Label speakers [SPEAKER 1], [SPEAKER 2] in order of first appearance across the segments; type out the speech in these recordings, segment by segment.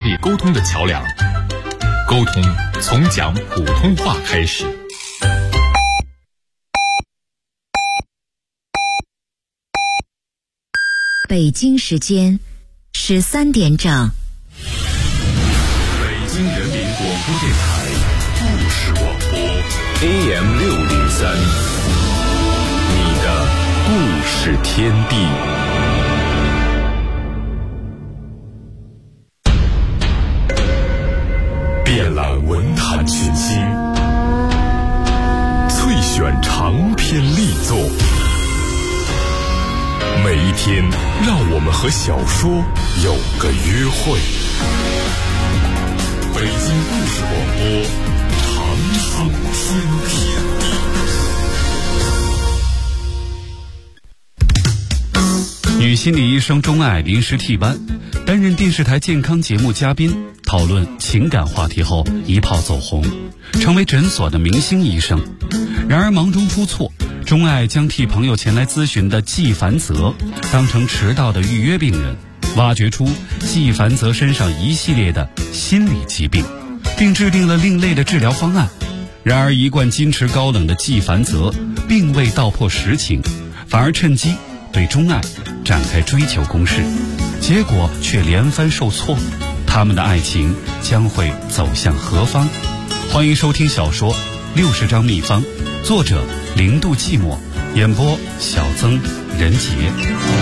[SPEAKER 1] 里沟通的桥梁。沟通从讲普通话开始。
[SPEAKER 2] 北京时间13点整。
[SPEAKER 1] 北京人民广播电台故事广播 AM603，你的故事天地。遍览文坛群星，萃选长篇力作。每一天，让我们和小说有个约会。北京故事广播，长寿天地。
[SPEAKER 3] 女心理医生钟爱临时替班，担任电视台健康节目嘉宾，讨论情感话题后一炮走红，成为诊所的明星医生。然而忙中出错，钟爱将替朋友前来咨询的季凡泽当成迟到的预约病人，挖掘出季凡泽身上一系列的心理疾病，并制定了另类的治疗方案。然而一贯矜持高冷的季凡泽并未道破实情，反而趁机对钟爱展开追求攻势，结果却连番受挫。他们的爱情将会走向何方？欢迎收听小说《60张秘方》，作者0度寂寞，演播小曾、任杰。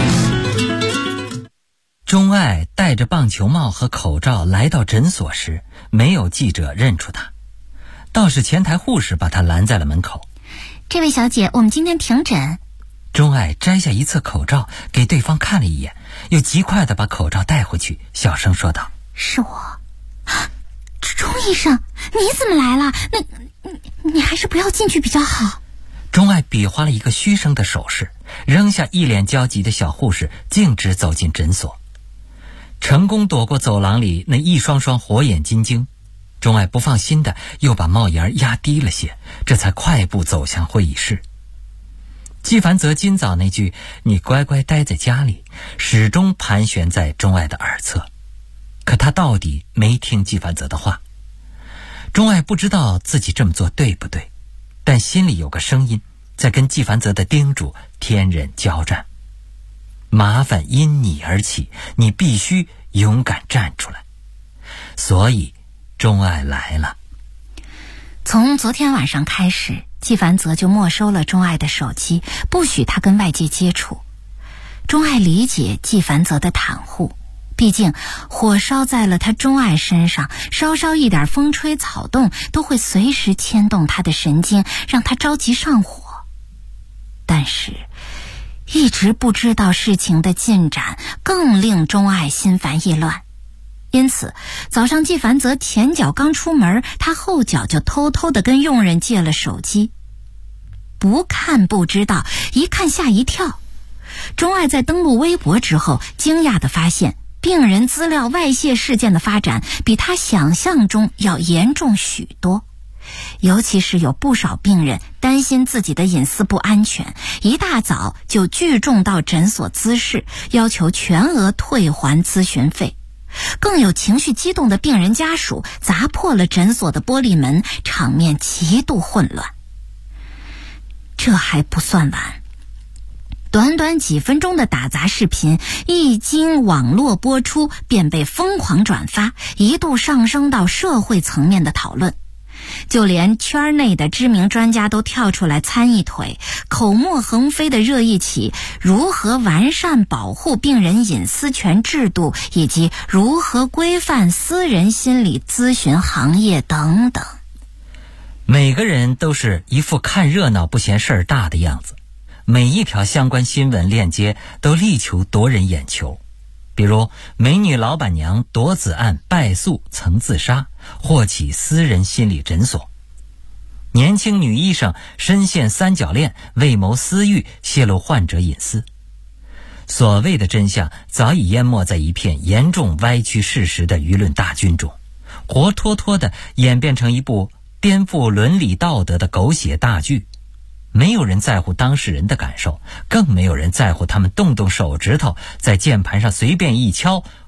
[SPEAKER 4] 钟爱戴着棒球帽和口罩来到诊所时，没有记者认出他，倒是前台护士把他拦在了门口。
[SPEAKER 5] 这位小姐，我们今天停诊。
[SPEAKER 4] 钟爱摘下一侧口罩给对方看了一眼，又极快地把口罩带回去，小声说道：
[SPEAKER 5] 是我。钟医生，你怎么来了？你还是不要进去比较好。
[SPEAKER 4] 钟爱比划了一个嘘声的手势，扔下一脸焦急的小护士，径直走进诊所，成功躲过走廊里那一双双火眼金睛。钟爱不放心的又把帽檐压低了些，这才快步走向会议室。季凡泽今早那句你乖乖待在家里始终盘旋在钟爱的耳侧，可他到底没听季凡泽的话。钟爱不知道自己这么做对不对，但心里有个声音在跟季凡泽的叮嘱天人交战。麻烦因你而起，你必须勇敢站出来。所以钟爱来了。
[SPEAKER 5] 从昨天晚上开始，季凡泽就没收了钟爱的手机，不许他跟外界接触。钟爱理解季凡泽的袒护，毕竟火烧在了他钟爱身上，稍稍一点风吹草动都会随时牵动他的神经，让他着急上火。但是一直不知道事情的进展，更令钟爱心烦意乱。因此早上季凡泽前脚刚出门，他后脚就偷偷地跟佣人借了手机。不看不知道，一看吓一跳。钟爱在登录微博之后，惊讶地发现病人资料外泄事件的发展比他想象中要严重许多。尤其是有不少病人担心自己的隐私不安全，一大早就聚众到诊所滋事，要求全额退还咨询费。更有情绪激动的病人家属砸破了诊所的玻璃门，场面极度混乱。这还不算完，短短几分钟的打杂视频一经网络播出，便被疯狂转发，一度上升到社会层面的讨论。就连圈内的知名专家都跳出来参一腿，口沫横飞的热议起如何完善保护病人隐私权制度，以及如何规范私人心理咨询行业等等。
[SPEAKER 4] 每个人都是一副看热闹不嫌事儿大的样子，每一条相关新闻链接都力求夺人眼球。比如美女老板娘夺子案败诉曾自杀，获起私人心理诊所；年轻女医生深陷三角恋，为谋私欲泄露患者隐私。所谓的真相早已淹没在一片严重歪曲事实的舆论大军中，活脱脱地演变成一部颠覆伦理道德的狗血大剧。没有人在乎当事人的感受，更没有人在乎他们动动手指头在键盘上随便一敲，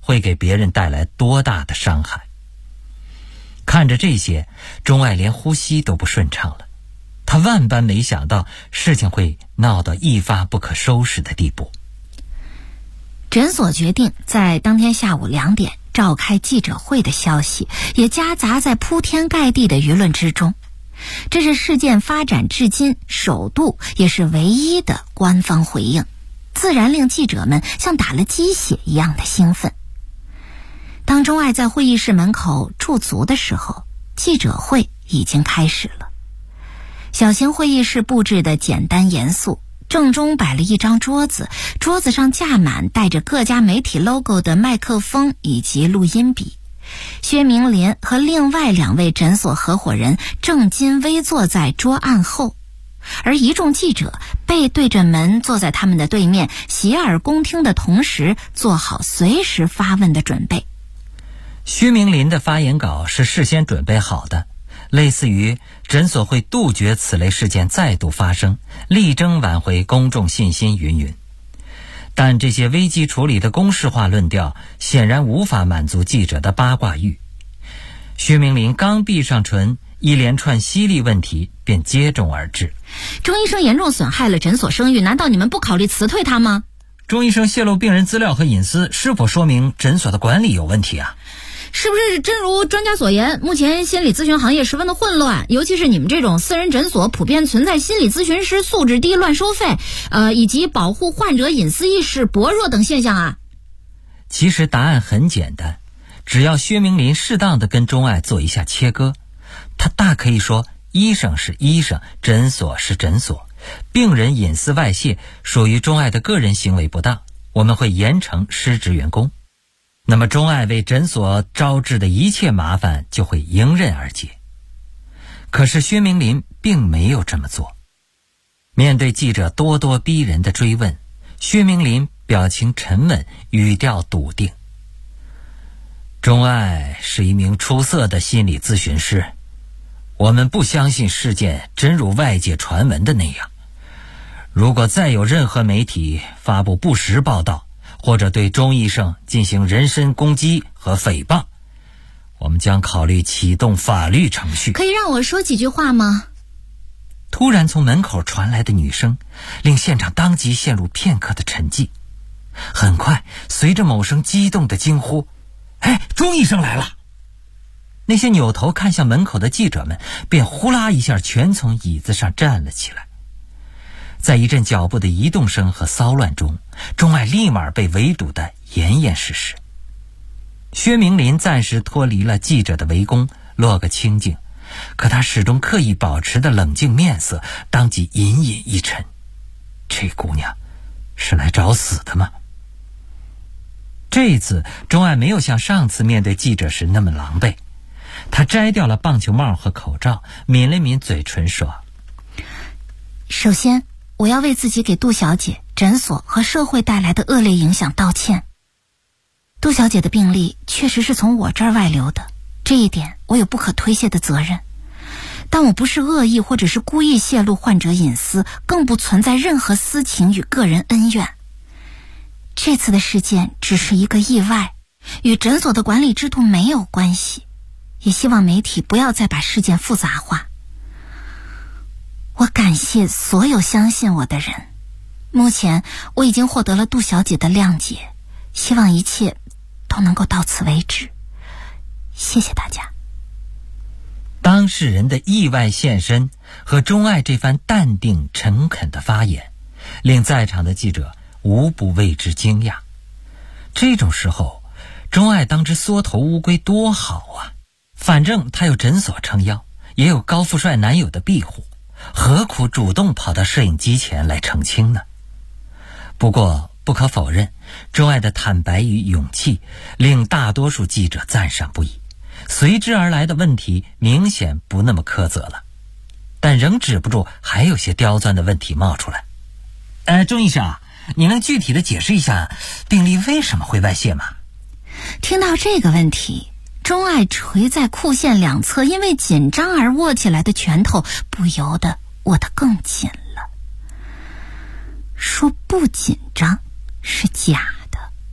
[SPEAKER 4] 会给别人带来多大的伤害。看着这些，钟爱连呼吸都不顺畅了。他万般没想到事情会闹到一发不可收拾的地步。
[SPEAKER 5] 诊所决定在当天下午2点召开记者会的消息也夹杂在铺天盖地的舆论之中。这是事件发展至今首度也是唯一的官方回应，自然令记者们像打了鸡血一样的兴奋。当钟爱在会议室门口驻足的时候，记者会已经开始了。小型会议室布置的简单严肃，正中摆了一张桌子，桌子上架满带着各家媒体 logo 的麦克风以及录音笔。薛明林和另外2位诊所合伙人正襟危坐在桌案后，而一众记者背对着门坐在他们的对面，洗耳恭听的同时做好随时发问的准备。
[SPEAKER 4] 薛明林的发言稿是事先准备好的，类似于诊所会杜绝此类事件再度发生，力争挽回公众信心云云。但这些危机处理的公式化论调显然无法满足记者的八卦欲。薛明林刚闭上唇，一连串犀利问题便接踵而至。
[SPEAKER 5] 钟医生严重损害了诊所声誉，难道你们不考虑辞退他吗？
[SPEAKER 4] 钟医生泄露病人资料和隐私，是否说明诊所的管理有问题啊？
[SPEAKER 5] 是不是真如专家所言，目前心理咨询行业十分的混乱，尤其是你们这种私人诊所普遍存在心理咨询师素质低、乱收费，以及保护患者隐私意识薄弱等现象啊？
[SPEAKER 4] 其实答案很简单，只要薛明林适当的跟钟爱做一下切割，他大可以说医生是医生，诊所是诊所，病人隐私外泄属于钟爱的个人行为不当，我们会严惩失职员工。那么钟爱为诊所招致的一切麻烦就会迎刃而解。可是薛明林并没有这么做。面对记者咄咄逼人的追问，薛明林表情沉稳，语调笃定。钟爱是一名出色的心理咨询师，我们不相信事件真如外界传闻的那样。如果再有任何媒体发布不实报道，或者对钟医生进行人身攻击和诽谤，我们将考虑启动法律程序。
[SPEAKER 5] 可以让我说几句话吗？
[SPEAKER 4] 突然从门口传来的女声令现场当即陷入片刻的沉寂。很快随着某声激动的惊呼，哎，钟医生来了！那些扭头看向门口的记者们便呼啦一下全从椅子上站了起来。在一阵脚步的移动声和骚乱中，钟爱立马被围堵得严严实实。薛明林暂时脱离了记者的围攻，落个清静，可他始终刻意保持的冷静面色当即隐隐一沉。这姑娘是来找死的吗？这一次钟爱没有像上次面对记者时那么狼狈，他摘掉了棒球帽和口罩，抿了抿嘴唇说，
[SPEAKER 5] 首先我要为自己给杜小姐、诊所和社会带来的恶劣影响道歉。杜小姐的病历确实是从我这儿外流的，这一点我有不可推卸的责任。但我不是恶意或者是故意泄露患者隐私，更不存在任何私情与个人恩怨。这次的事件只是一个意外，与诊所的管理制度没有关系，也希望媒体不要再把事件复杂化。我感谢所有相信我的人，目前我已经获得了杜小姐的谅解，希望一切都能够到此为止。谢谢大家。
[SPEAKER 4] 当事人的意外现身和钟爱这番淡定诚恳的发言，令在场的记者无不为之惊讶。这种时候，钟爱当只缩头乌龟多好啊！反正他有诊所撑腰，也有高富帅男友的庇护，何苦主动跑到摄影机前来澄清呢？不过不可否认，钟爱的坦白与勇气令大多数记者赞赏不已，随之而来的问题明显不那么苛责了，但仍止不住还有些刁钻的问题冒出来。钟医生，你能具体的解释一下病历为什么会外泄吗？
[SPEAKER 5] 听到这个问题，钟爱垂在裤线两侧因为紧张而握起来的拳头不由得握得更紧了。说不紧张是假的，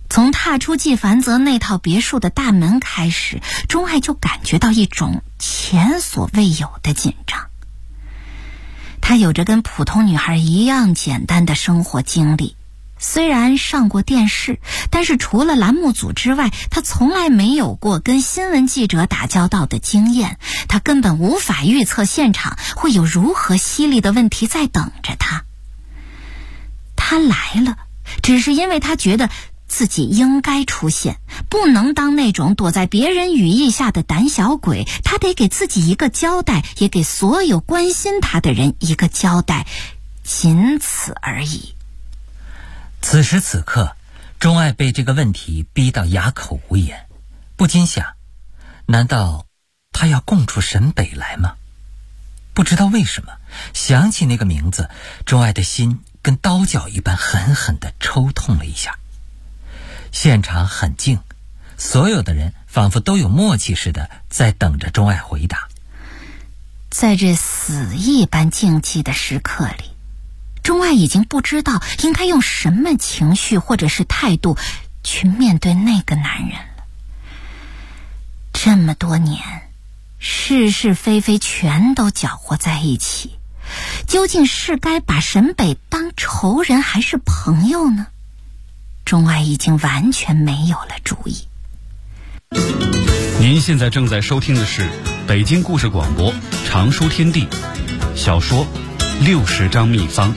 [SPEAKER 5] 从踏出纪梵泽那套别墅的大门开始，钟爱就感觉到一种前所未有的紧张。她有着跟普通女孩一样简单的生活经历，虽然上过电视，但是除了栏目组之外，她从来没有过跟新闻记者打交道的经验，她根本无法预测现场会有如何犀利的问题在等着她。她来了，只是因为她觉得自己应该出现，不能当那种躲在别人羽翼下的胆小鬼，他得给自己一个交代，也给所有关心他的人一个交代，仅此而已。
[SPEAKER 4] 此时此刻，钟爱被这个问题逼到哑口无言，不禁想，难道他要供出沈北来吗？不知道为什么，想起那个名字，钟爱的心跟刀绞一般狠狠地抽痛了一下。现场很静，所有的人仿佛都有默契似的在等着钟爱回答。
[SPEAKER 5] 在这死一般静寂的时刻里，钟爱已经不知道应该用什么情绪或者是态度去面对那个男人了。这么多年，是是非非全都搅和在一起，究竟是该把沈北当仇人还是朋友呢？钟爱已经完全没有了主意。
[SPEAKER 3] 您现在正在收听的是北京故事广播常书天地小说60章秘方。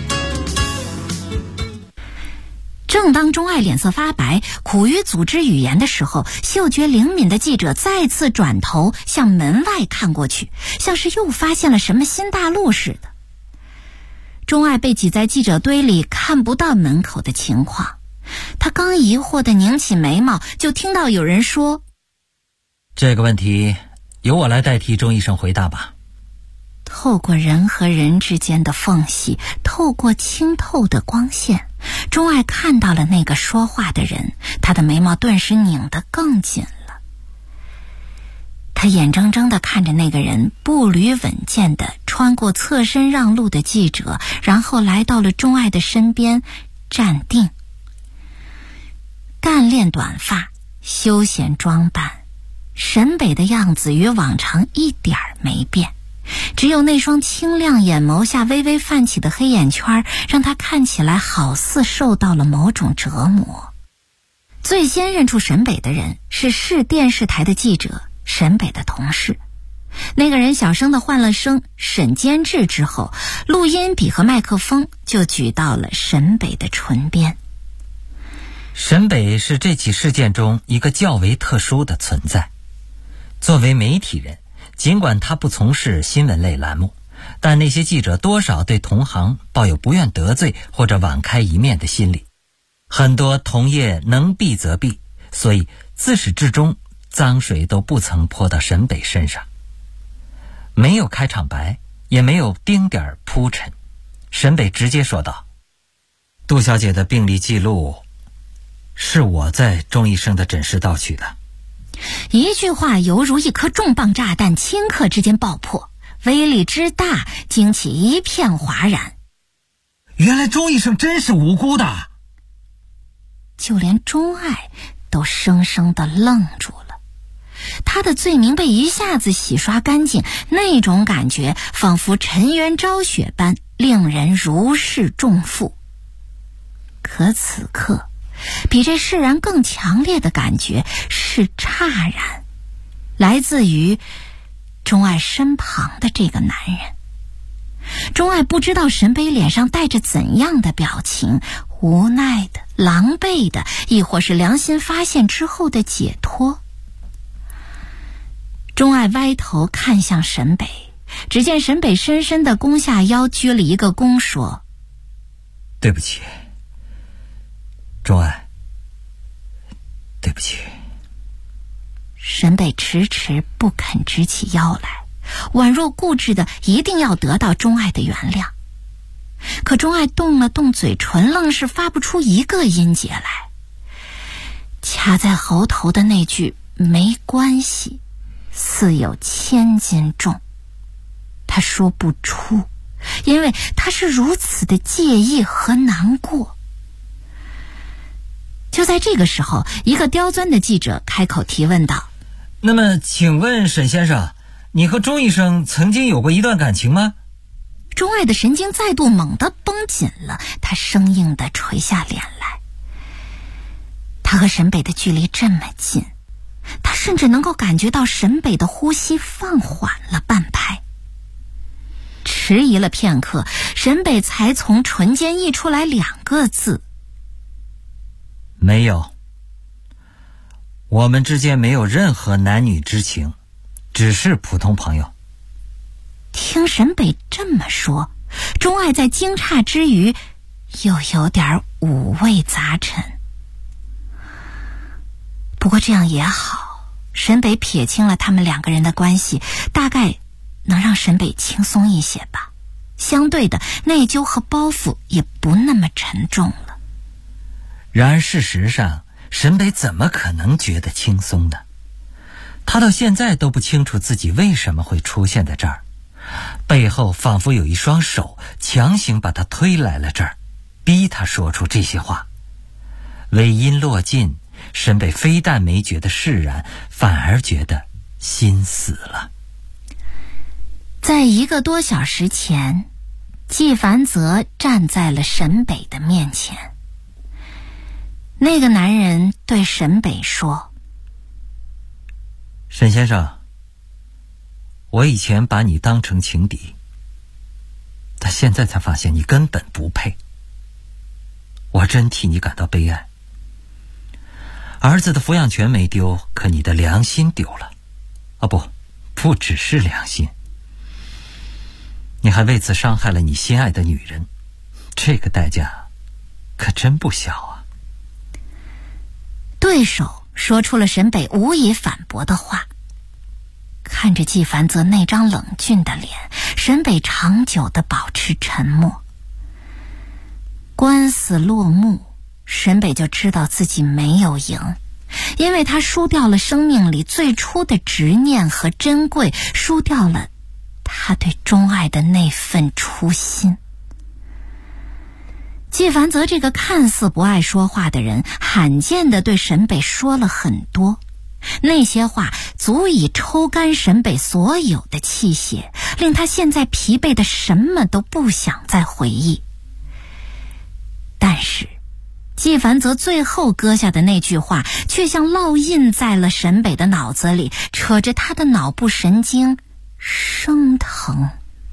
[SPEAKER 5] 正当钟爱脸色发白，苦于组织语言的时候，嗅觉灵敏的记者再次转头向门外看过去，像是又发现了什么新大陆似的。钟爱被挤在记者堆里，看不到门口的情况。他刚疑惑地拧起眉毛，就听到有人说：“
[SPEAKER 4] 这个问题由我来代替钟医生回答吧。”
[SPEAKER 5] 透过人和人之间的缝隙，透过清透的光线，钟爱看到了那个说话的人，他的眉毛顿时拧得更紧了。他眼睁睁地看着那个人步履稳健地穿过侧身让路的记者，然后来到了钟爱的身边，站定。干练短发，休闲装扮，沈北的样子与往常一点儿没变，只有那双清亮眼眸下微微泛起的黑眼圈，让他看起来好似受到了某种折磨。最先认出沈北的人是市电视台的记者，沈北的同事。那个人小声地唤了声沈监制之后，录音笔和麦克风就举到了沈北的唇边。
[SPEAKER 4] 沈北是这起事件中一个较为特殊的存在。作为媒体人，尽管他不从事新闻类栏目，但那些记者多少对同行抱有不愿得罪或者网开一面的心理。很多同业能避则避，所以自始至终脏水都不曾泼到沈北身上。没有开场白，也没有丁点铺陈，沈北直接说道：“杜小姐的病历记录是我在钟医生的诊室盗取的。”
[SPEAKER 5] 一句话犹如一颗重磅炸弹，顷刻之间爆破，威力之大，惊起一片哗然。
[SPEAKER 6] 原来钟医生真是无辜的。
[SPEAKER 5] 就连钟爱都生生地愣住了，他的罪名被一下子洗刷干净，那种感觉仿佛沉冤昭雪般，令人如释重负。可此刻比这释然更强烈的感觉是诧然，来自于钟爱身旁的这个男人。钟爱不知道沈北脸上带着怎样的表情，无奈的、狼狈的，亦或是良心发现之后的解脱。钟爱歪头看向沈北，只见沈北深深地弓下腰，鞠了一个躬，说：“
[SPEAKER 4] 对不起，钟爱，对不起。”
[SPEAKER 5] 沈北迟迟不肯直起腰来，宛若固执的一定要得到钟爱的原谅。可钟爱动了动嘴唇，愣是发不出一个音节来。卡在喉头的那句没关系似有千斤重，他说不出，因为他是如此的介意和难过。 就在这个时候，一个刁钻的记者开口提问道：
[SPEAKER 6] 那么请问沈先生，你和钟医生曾经有过一段感情吗？
[SPEAKER 5] 钟爱的神经再度猛地绷紧了，他生硬地垂下脸来。他和沈北的距离这么近，他甚至能够感觉到沈北的呼吸放缓了半拍。迟疑了片刻，沈北才从唇间溢出来2个字：
[SPEAKER 6] 没有，我们之间没有任何男女之情，只是普通朋友。
[SPEAKER 5] 听沈北这么说，钟爱在惊诧之余又有点五味杂陈。不过这样也好，沈北撇清了他们2个人的关系，大概能让沈北轻松一些吧。相对的，内疚和包袱也不那么沉重了。
[SPEAKER 6] 然而事实上，沈北怎么可能觉得轻松呢？他到现在都不清楚自己为什么会出现在这儿，背后仿佛有一双手强行把他推来了这儿，逼他说出这些话。尾音落尽，沈北非但没觉得释然，反而觉得心死了。
[SPEAKER 5] 在1个多小时前，季凡泽站在了沈北的面前。那个男人对沈北说：
[SPEAKER 6] 沈先生，我以前把你当成情敌，但现在才发现你根本不配。我真替你感到悲哀。儿子的抚养权没丢，可你的良心丢了。不只是良心，你还为此伤害了你心爱的女人，这个代价可真不小啊。
[SPEAKER 5] 对手说出了沈北无以反驳的话。看着季凡泽那张冷峻的脸，沈北长久地保持沉默。官司落幕，沈北就知道自己没有赢，因为他输掉了生命里最初的执念和珍贵，输掉了他对钟爱的那份初心。季凡泽这个看似不爱说话的人，罕见地对沈北说了很多，那些话足以抽干沈北所有的气血，令他现在疲惫的什么都不想再回忆。但是季凡泽最后搁下的那句话却像烙印在了沈北的脑子里，扯着他的脑部神经生疼。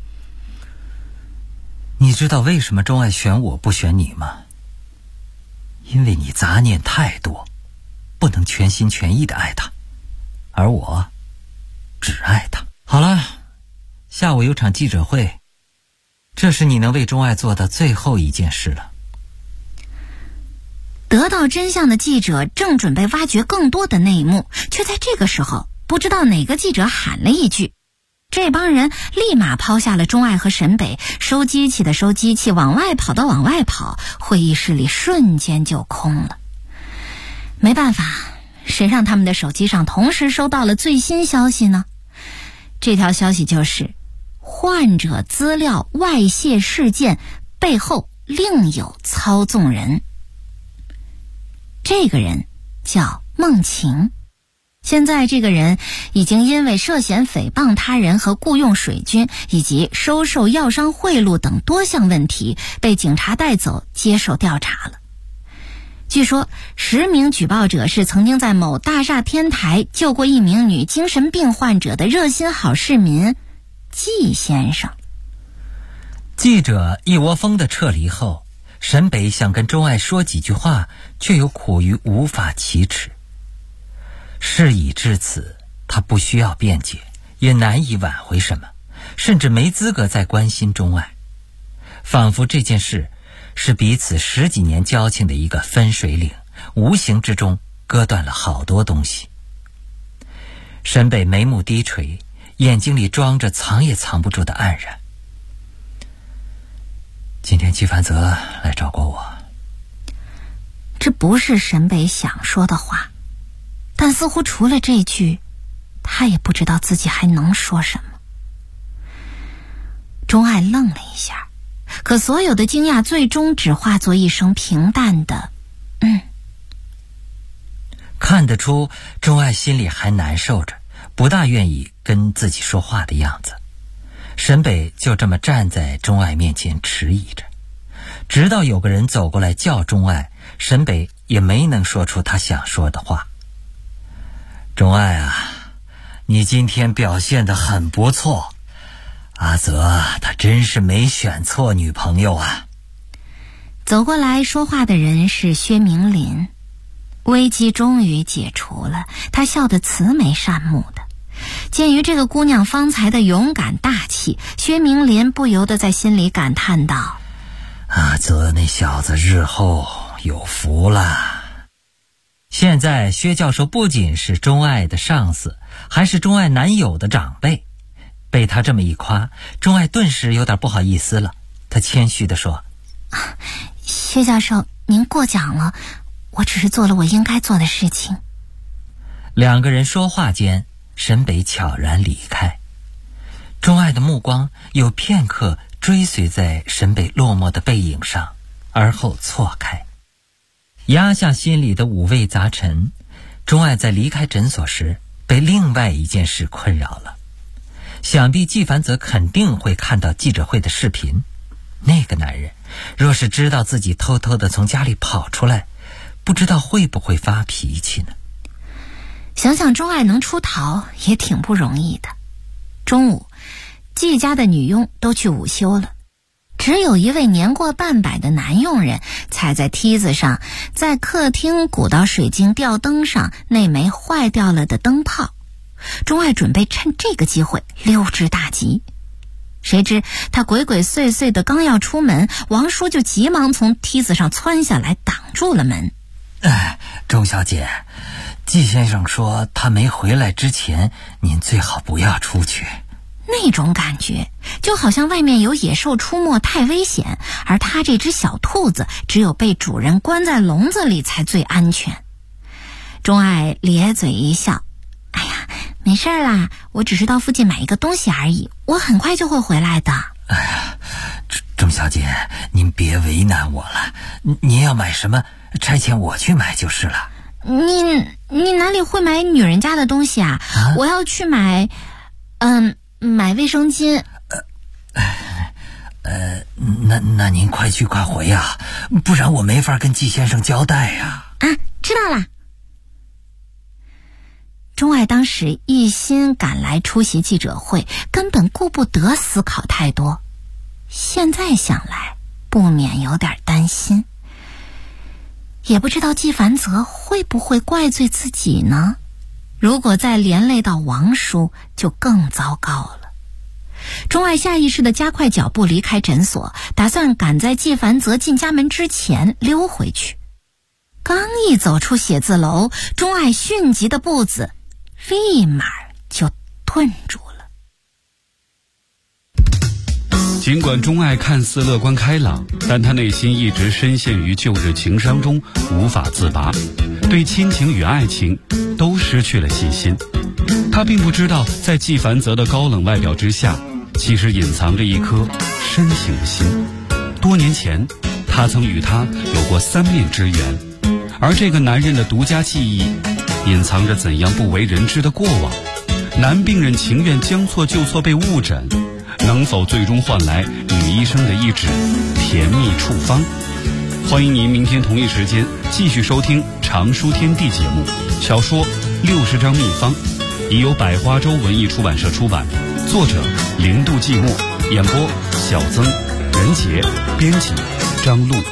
[SPEAKER 6] 你知道为什么钟爱选我不选你吗？因为你杂念太多，不能全心全意地爱他，而我只爱他。好了，下午有场记者会，这是你能为钟爱做的最后一件事了。
[SPEAKER 5] 得到真相的记者正准备挖掘更多的内幕，却在这个时候，不知道哪个记者喊了一句，这帮人立马抛下了钟爱和沈北，收机器的收机器，往外跑的往外跑，会议室里瞬间就空了。没办法，谁让他们的手机上同时收到了最新消息呢？这条消息就是患者资料外泄事件背后另有操纵人。这个人叫孟晴，现在这个人已经因为涉嫌诽谤他人和雇佣水军以及收受药商贿赂等多项问题被警察带走接受调查了。据说10名举报者是曾经在某大厦天台救过一名女精神病患者的热心好市民季先生。
[SPEAKER 6] 记者一窝蜂的撤离后，沈北想跟钟爱说几句话，却又苦于无法启齿。事已至此，他不需要辩解，也难以挽回什么，甚至没资格再关心钟爱。仿佛这件事是彼此10几年交情的一个分水岭，无形之中割断了好多东西。沈北眉目低垂，眼睛里装着藏也藏不住的黯然。今天季凡泽来找过我。
[SPEAKER 5] 这不是沈北想说的话，但似乎除了这句，他也不知道自己还能说什么。钟爱愣了一下，可所有的惊讶最终只化作一声平淡的
[SPEAKER 6] 看得出钟爱心里还难受着，不大愿意跟自己说话的样子。沈北就这么站在钟爱面前迟疑着，直到有个人走过来叫钟爱，沈北也没能说出他想说的话。钟爱啊，你今天表现得很不错，阿泽他真是没选错女朋友啊。
[SPEAKER 5] 走过来说话的人是薛明林，危机终于解除了，他笑得慈眉善目的。鉴于这个姑娘方才的勇敢大气，薛明林不由得在心里感叹道：
[SPEAKER 6] 阿泽那小子日后有福了。现在薛教授不仅是钟爱的上司，还是钟爱男友的长辈，被他这么一夸，钟爱顿时有点不好意思了。他谦虚地说：
[SPEAKER 5] 薛教授您过奖了，我只是做了我应该做的事情。
[SPEAKER 6] 两个人说话间，沈北悄然离开。钟爱的目光有片刻追随在沈北落寞的背影上，而后错开。压下心里的五味杂陈，钟爱在离开诊所时被另外一件事困扰了。想必纪凡泽肯定会看到记者会的视频，那个男人若是知道自己偷偷地从家里跑出来，不知道会不会发脾气呢？
[SPEAKER 5] 想想钟爱能出逃也挺不容易的。中午，季家的女佣都去午休了，只有一位年过半百的男佣人踩在梯子上，在客厅鼓捣水晶吊灯上那枚坏掉了的灯泡。钟爱准备趁这个机会溜之大吉，谁知他鬼鬼祟祟的刚要出门，王叔就急忙从梯子上窜下来挡住了门。
[SPEAKER 6] 钟小姐，季先生说他没回来之前，您最好不要出去。
[SPEAKER 5] 那种感觉就好像外面有野兽出没太危险，而他这只小兔子只有被主人关在笼子里才最安全。钟爱咧嘴一笑，哎呀，没事啦，我只是到附近买一个东西而已，我很快就会回来的。
[SPEAKER 6] 哎呀，钟小姐，您别为难我了，您要买什么差遣我去买就是了。
[SPEAKER 5] 你哪里会买女人家的东西啊？我要去买卫生巾。
[SPEAKER 6] 那您快去快回啊，不然我没法跟季先生交代呀。
[SPEAKER 5] 知道了。钟爱当时一心赶来出席记者会，根本顾不得思考太多。现在想来，不免有点担心。也不知道纪凡泽会不会怪罪自己呢？如果再连累到王叔，就更糟糕了。钟爱下意识地加快脚步离开诊所，打算赶在纪凡泽进家门之前溜回去。刚一走出写字楼，钟爱迅疾的步子立马就顿住了。
[SPEAKER 3] 尽管钟爱看似乐观开朗，但他内心一直深陷于旧日情伤中无法自拔，对亲情与爱情都失去了信心。他并不知道，在纪凡泽的高冷外表之下，其实隐藏着一颗深情的心。多年前，他曾与他有过三面之缘，而这个男人的独家记忆，隐藏着怎样不为人知的过往。男病人情愿将错就错被误诊，能否最终换来女医生的一纸甜蜜处方？欢迎您明天同一时间继续收听常书天地节目，小说60张秘方，已由百花洲文艺出版社出版，作者零度寂寞，演播小曾、任杰，编辑张璐。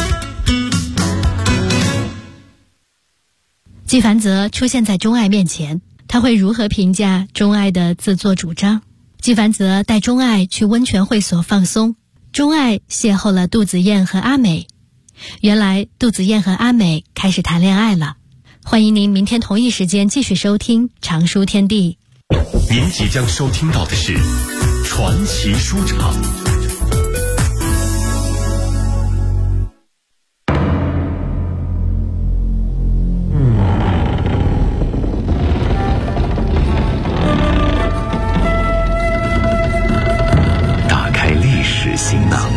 [SPEAKER 7] 纪凡泽出现在钟爱面前，他会如何评价钟爱的自作主张？纪凡泽带钟爱去温泉会所放松，钟爱邂逅了杜子燕和阿美。原来杜子燕和阿美开始谈恋爱了。欢迎您明天同一时间继续收听常书天地。
[SPEAKER 1] 您即将收听到的是传奇书场。打开历史行囊，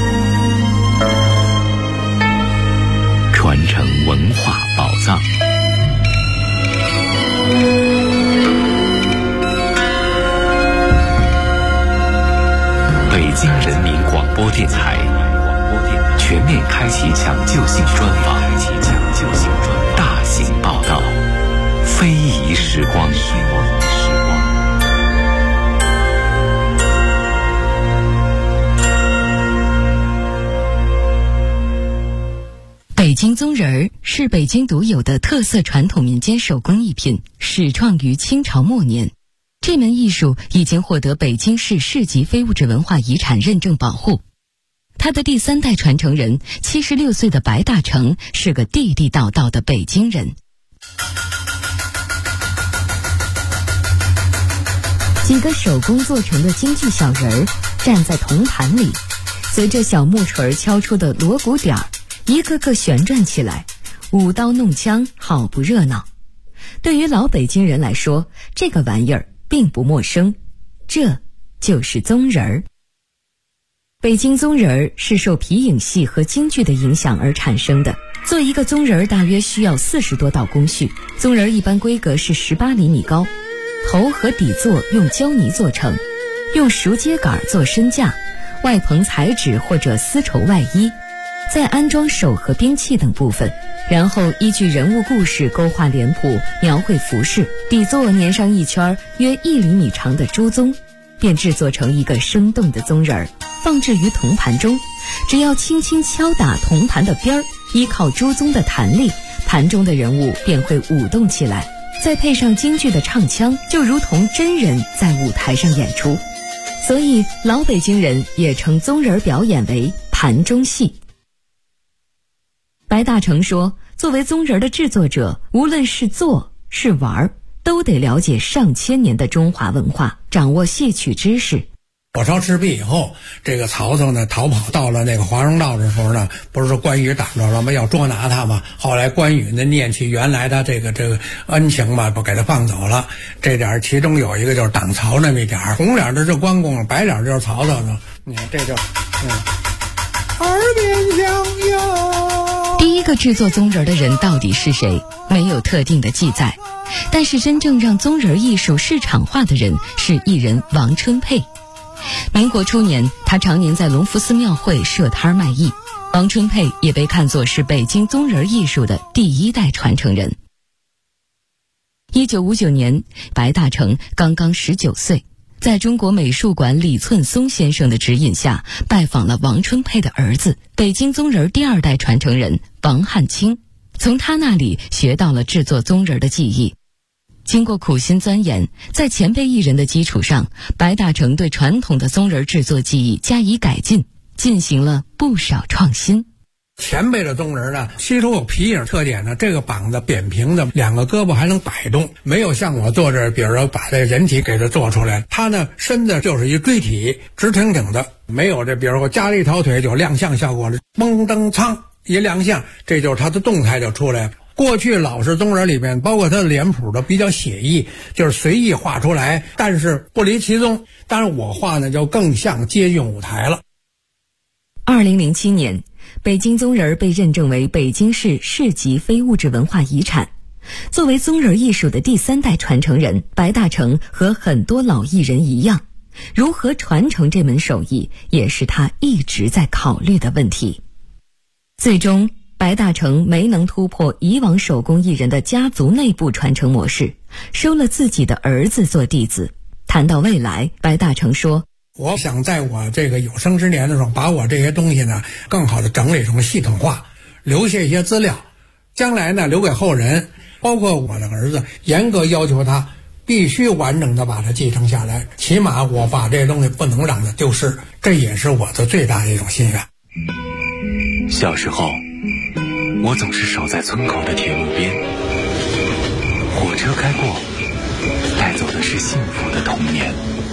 [SPEAKER 1] 传承文化宝藏。 京人民广播电台全面开启抢救性专访，大型报道，非遗时光。
[SPEAKER 8] 北京宗人儿是北京独有的特色传统民间手工艺品，始创于清朝末年。这门艺术已经获得北京市市级非物质文化遗产认证保护。他的第3代传承人76岁的白大成是个地地道道的北京人。几个手工做成的京剧小人儿站在铜盘里，随着小木锤敲出的锣鼓点儿，一个个旋转起来，舞刀弄枪，好不热闹。对于老北京人来说，这个玩意儿并不陌生，这就是宗人儿。北京宗人儿是受皮影戏和京剧的影响而产生的。做一个宗人儿大约需要40多道工序，宗人儿一般规格是18厘米高，头和底座用胶泥做成，用熟秸秆做身架，外棚彩纸或者丝绸外衣，再安装手和兵器等部分，然后依据人物故事勾画脸谱，描绘服饰，底座粘上一圈约1厘米长的猪鬃，便制作成一个生动的宗人儿，放置于铜盘中。只要轻轻敲打铜盘的边儿，依靠猪鬃的弹力，盘中的人物便会舞动起来，再配上京剧的唱腔，就如同真人在舞台上演出。所以老北京人也称宗人表演为盘中戏。白大成说，作为宗人的制作者，无论是做是玩，都得了解上千年的中华文化，掌握戏曲知识。
[SPEAKER 9] 火烧赤壁以后，这个曹操呢逃跑到了那个华容道的时候呢，不是说关羽挡着了吗？要捉拿他嘛。后来关羽呢念起原来的这个恩情嘛，不给他放走了。这点其中有一个就是挡曹那么一点，红脸的是关公，白脸就是曹操呢。你看这就耳边响哟。
[SPEAKER 8] 第一个制作宗人的人到底是谁？没有特定的记载，但是真正让宗人艺术市场化的人是艺人王春佩。民国初年，他常年在隆福寺庙会设摊卖艺。王春佩也被看作是北京宗人艺术的第1代传承人。1959年，白大成刚刚19岁，在中国美术馆李寸松先生的指引下，拜访了王春佩的儿子，北京宗人第2代传承人王汉卿，从他那里学到了制作宗人的技艺。经过苦心钻研，在前辈艺人的基础上，白大成对传统的宗人制作技艺加以改进，进行了不少创新。
[SPEAKER 9] 前辈的宗人呢，其实有皮影特点呢，这个膀子扁平的，2个胳膊还能摆动，没有像我做这，比如说把这人体给它做出来，它呢身子就是一锥体，直挺挺的，没有这，比如说加了一条腿就亮相效果了，嘣噔噌一亮相，这就是它的动态就出来了。过去老式宗人里面，包括他的脸谱都比较写意，就是随意画出来，但是不离其宗。当然我画呢就更像接近舞台了。
[SPEAKER 8] 2007年，北京宗人被认证为北京市市级非物质文化遗产。作为宗人艺术的第3代传承人，白大成和很多老艺人一样，如何传承这门手艺，也是他一直在考虑的问题。最终白大成没能突破以往手工艺人的家族内部传承模式，收了自己的儿子做弟子。谈到未来，白大成说，
[SPEAKER 9] 我想在我这个有生之年的时候，把我这些东西呢更好的整理成系统化，留下一些资料，将来呢留给后人，包括我的儿子，严格要求他必须完整的把它继承下来，起码我把这些东西不能让它丢失，这也是我的最大的一种心愿。
[SPEAKER 1] 小时候我总是守在村口的铁路边，火车开过，带走的是幸福的童年。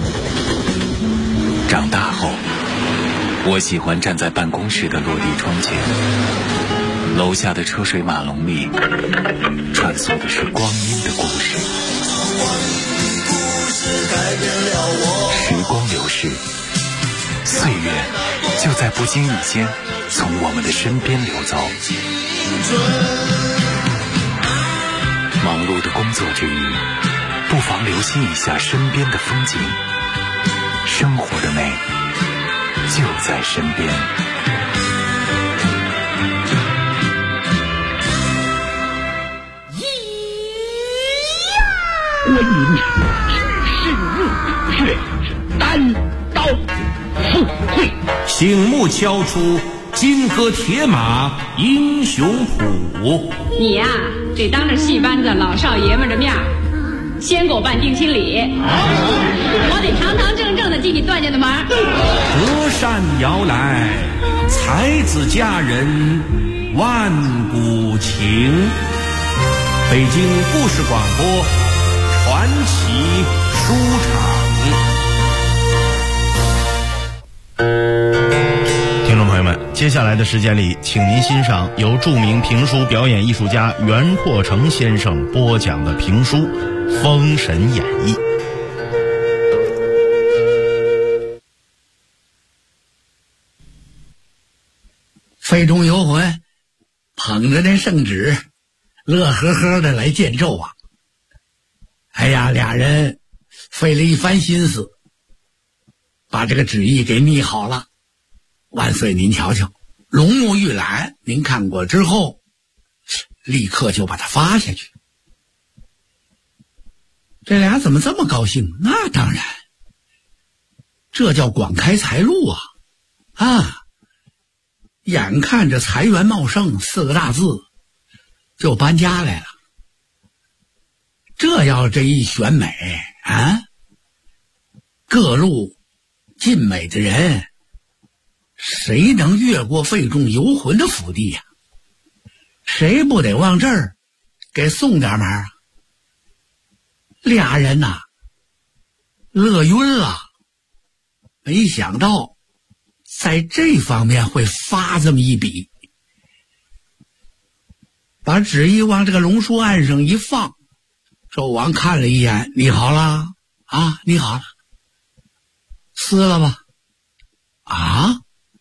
[SPEAKER 1] 长大后，我喜欢站在办公室的落地窗前，楼下的车水马龙里穿梭的是光阴的故事。时光流逝，岁月就在不经意间从我们的身边流走。忙碌的工作之余，不妨留心一下身边的风景。生活的美就在身边。
[SPEAKER 10] 观音举世入血，单刀赴会，
[SPEAKER 11] 醒目敲出金戈铁马英雄谱。
[SPEAKER 12] 你呀，得当着戏班子老少爷们的面先给我办定亲礼，我得堂堂正正的进你段家的门。
[SPEAKER 11] 隔山遥来，才子佳人万古情。北京故事广播传奇书场。
[SPEAKER 13] 听众朋友们，接下来的时间里，请您欣赏由著名评书表演艺术家袁阔成先生播讲的评书《封神演义》。
[SPEAKER 14] 费仲游魂捧着那圣旨，乐呵呵的来见纣王。哎呀，俩人费了一番心思，把这个旨意给拟好了。万岁，您瞧瞧，龙目玉览，您看过之后，立刻就把它发下去。这俩怎么这么高兴？那当然，这叫广开财路啊！啊，眼看着财源茂盛4个大字就搬家来了。这要这一选美啊，各路尽美的人，谁能越过费仲游魂的府邸呀？谁不得往这儿给送点忙啊？俩人呐，乐晕了，没想到在这方面会发这么一笔，把旨意往这个龙书案上一放。纣王看了一眼，你好了啊，你好了，撕了吧。啊，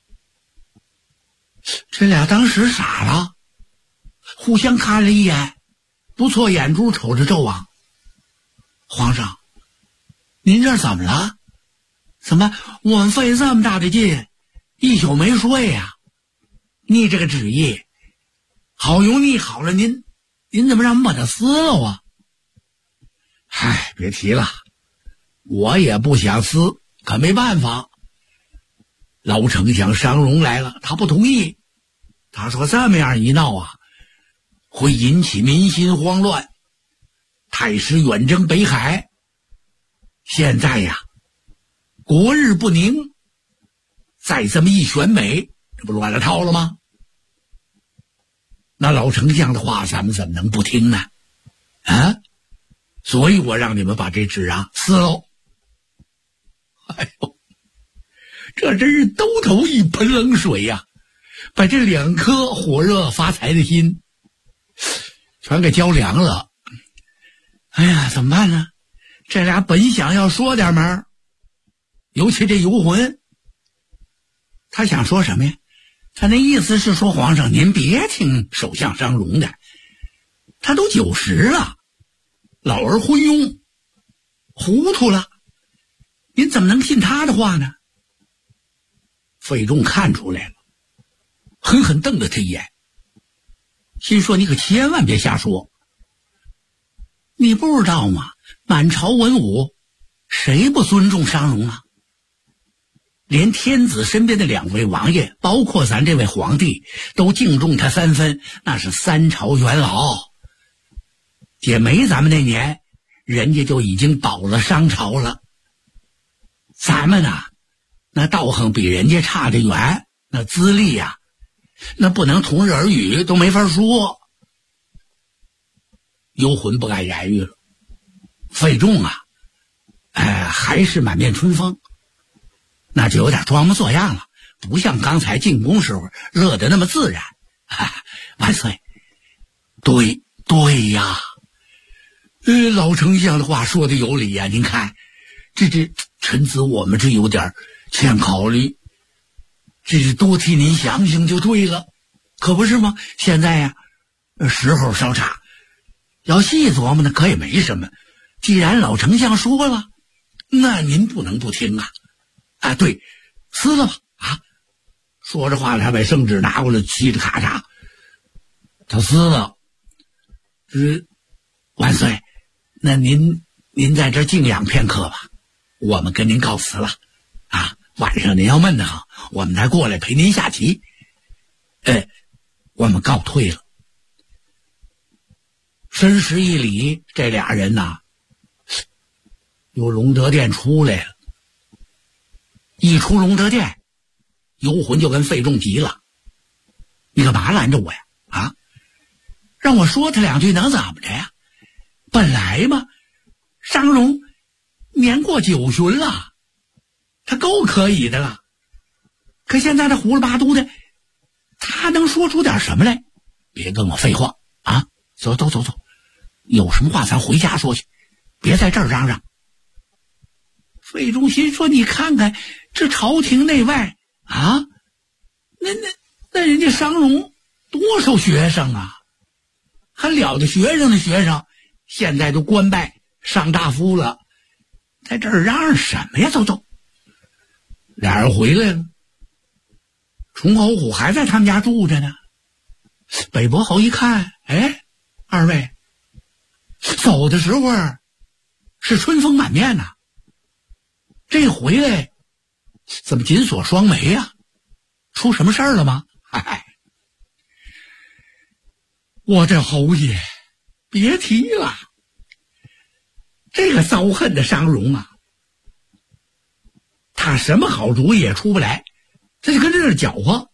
[SPEAKER 14] 这俩当时傻了，互相看了一眼，不错眼珠瞅着纣王。皇上，您这怎么了？怎么我们费这么大的劲，一宿没睡呀？你这个旨意好容易好了，您怎么让我们把它撕了啊？唉，别提了，我也不想撕，可没办法。老丞相商容来了，他不同意。他说这么样一闹啊，会引起民心慌乱，太师远征北海。现在呀，国日不宁，再这么一选美，这不乱了套了吗？那老丞相的话咱们怎么能不听呢？啊，所以我让你们把这纸啊撕喽。哎呦，这真是兜头一盆冷水呀，把这2颗火热发财的心全给浇凉了。哎呀，怎么办呢？这俩本想要说点门，尤其这游魂，他想说什么呀？他那意思是说，皇上您别听首相商容的，他都90了，老而昏庸，糊涂了，您怎么能信他的话呢？费仲看出来了，狠狠瞪了他一眼，心说你可千万别瞎说。你不知道吗？满朝文武谁不尊重商容啊？连天子身边的2位王爷，包括咱这位皇帝，都敬重他3分，那是3朝元老。也没咱们那年，人家就已经倒了商朝了。咱们啊，那道行比人家差得远，那资历呀，那不能同日而语，都没法说。游魂不敢言语了，费仲啊，还是满面春风，那就有点装模作样了，不像刚才进宫时候乐得那么自然。万岁，对呀，老丞相的话说的有理呀，您看，这臣子我们这有点欠考虑，这是多替您想想就对了，可不是吗？现在呀，时候稍差，要细琢磨呢，可也没什么。既然老丞相说了，那您不能不听啊！啊，对，撕了吧！啊， 说着话了，还把圣旨拿过来，嘁哩咔嚓，他死了。万岁，那您在这静养片刻吧，我们跟您告辞了啊。晚上您要闷得慌，我们再过来陪您下棋。我们告退了。深施一礼，这俩人呐，由隆德殿出来了。一出隆德殿，游魂就跟费仲急了：“你干嘛拦着我呀？啊，让我说他两句能怎么着呀？本来嘛，商容年过九旬了，他够可以的了。可现在他胡了八嘟的，他能说出点什么来？别跟我废话啊！走，有什么话咱回家说去，别在这儿嚷嚷。”费仲心说：“你看看这朝廷内外啊，那人家商容多少学生啊，还了得学生的学生，现在都官拜上大夫了，在这儿嚷嚷什么呀？走。”俩人回来了，崇侯虎还在他们家住着呢。北伯侯一看，二位走的时候是春风满面呐，这回来怎么紧锁双眉呀？出什么事儿了吗？我这侯爷别提了，这个遭恨的商容啊，他什么好主意也出不来，他就跟这儿搅和。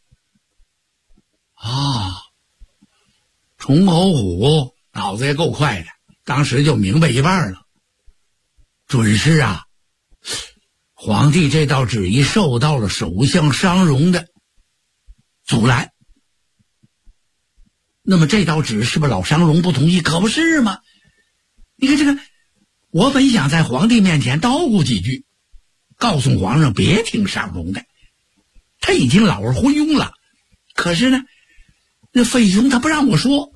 [SPEAKER 14] 崇侯虎脑子也够快的，当时就明白一半了。准是啊，皇帝这道旨意受到了首相商容的阻拦。那么这道旨是不是老商容不同意？可不是吗？你看这个，我本想在皇帝面前叨咕几句，告诉皇上别听商容的，他已经老而昏庸了。可是呢，那费兄他不让我说。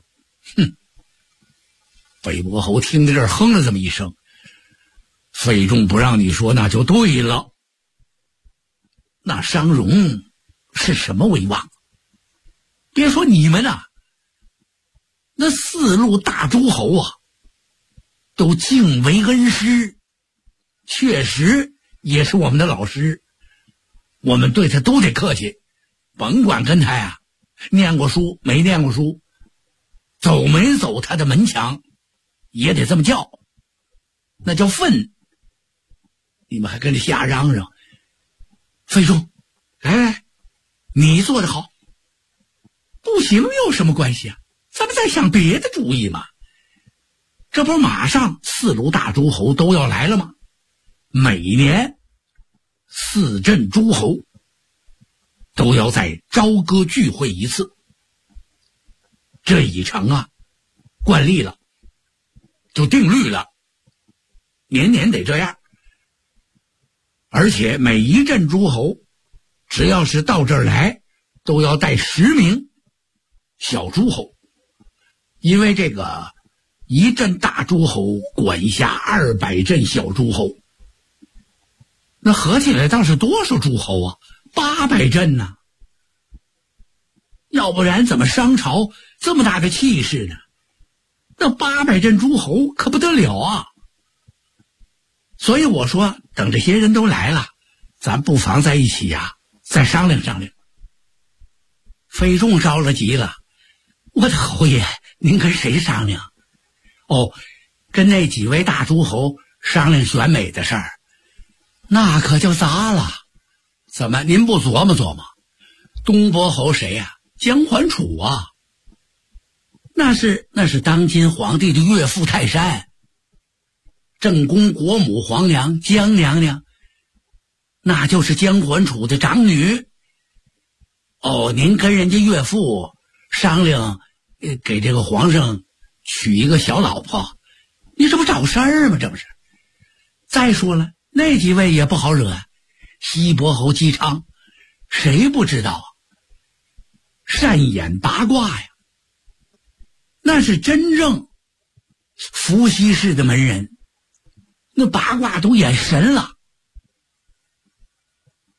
[SPEAKER 14] 北伯侯听到这儿哼了这么一声：“费仲不让你说，那就对了。那商容是什么威望？别说你们啊，那4路大诸侯啊，都敬为恩师，确实也是我们的老师，我们对他都得客气，甭管跟他呀念过书没念过书，走没走他的门墙，也得这么叫，那叫愤。你们还跟着瞎嚷嚷。费仲，来，你做得好。不行有什么关系啊？咱们再想别的主意嘛。这不是马上4路大诸侯都要来了吗？每年4镇诸侯都要在朝歌聚会一次，这已成啊惯例了，就定律了，年年得这样。而且每一镇诸侯只要是到这儿来，都要带10名小诸侯，因为这个一镇大诸侯管辖200镇小诸侯，那合起来倒是多少诸侯啊？800镇呢。要不然怎么商朝这么大的气势呢？那800镇诸侯可不得了啊！所以我说，等这些人都来了，咱不妨在一起呀，再商量商量。费仲着了急了：“我的侯爷，您跟谁商量？”“跟那几位大诸侯商量选美的事儿。”“那可就杂了。怎么您不琢磨琢磨？东伯侯谁呀？姜桓楚啊，那是当今皇帝的岳父泰山，正宫国母皇娘姜娘娘，那就是姜桓楚的长女。您跟人家岳父商量，给这个皇上娶一个小老婆，你这不找事儿吗？这不是。再说了，那几位也不好惹啊，西伯侯姬昌，谁不知道啊？善演八卦呀，那是真正伏羲氏的门人，那八卦都演神了。甭